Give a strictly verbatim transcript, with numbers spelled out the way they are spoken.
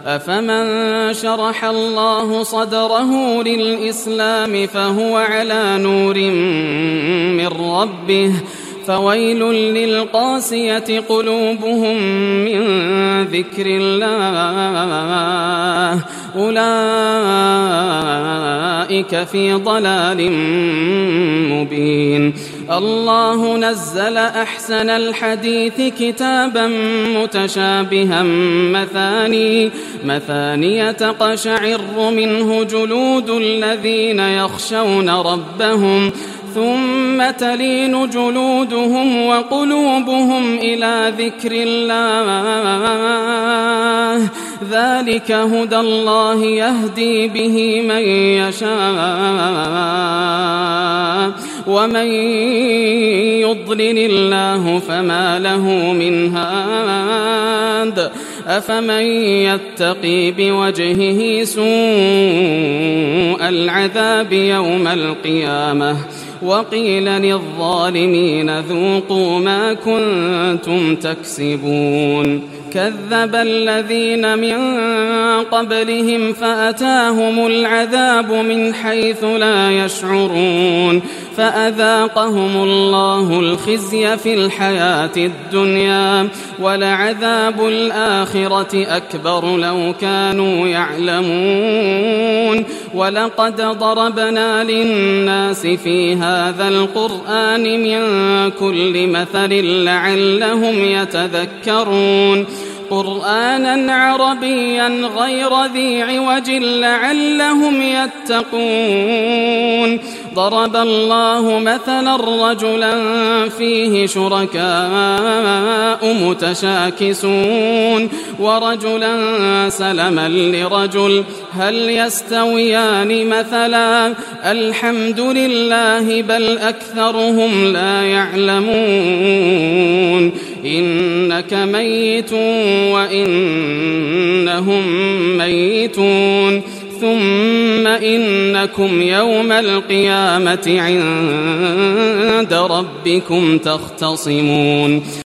أفمن شرح الله صدره للإسلام فهو على نور من ربه فويل للقاسية قلوبهم من ذكر الله أولئك في ضلال مبين. الله نزل أحسن الحديث كتابا متشابها مثاني مثانية تقشعر منه جلود الذين يخشون ربهم ثم تلين جلودهم وقلوبهم إلى ذكر الله ذلك هدى الله يهدي به من يشاء ومن يضلل الله فما له من هاد أفمن يتقي بوجهه سوء العذاب يوم القيامة وقيل للظالمين ذوقوا ما كنتم تكسبون. كذب الذين من قبلهم فأتاهم العذاب من حيث لا يشعرون فأذاقهم الله الخزي في الحياة الدنيا ولعذاب الآخرة أكبر لو كانوا يعلمون. ولقد ضربنا للناس في هذا القرآن من كل مثل لعلهم يتذكرون قرآنا عربيا غير ذي عوج لعلهم يتقون. ضرب الله مثلا رجلا فيه شركاء متشاكسون ورجلا سلما لرجل هل يستويان مثلا الحمد لله بل أكثرهم لا يعلمون. إنك ميت وإنهم ميتون ثم إنكم يوم القيامة عند ربكم تختصمون.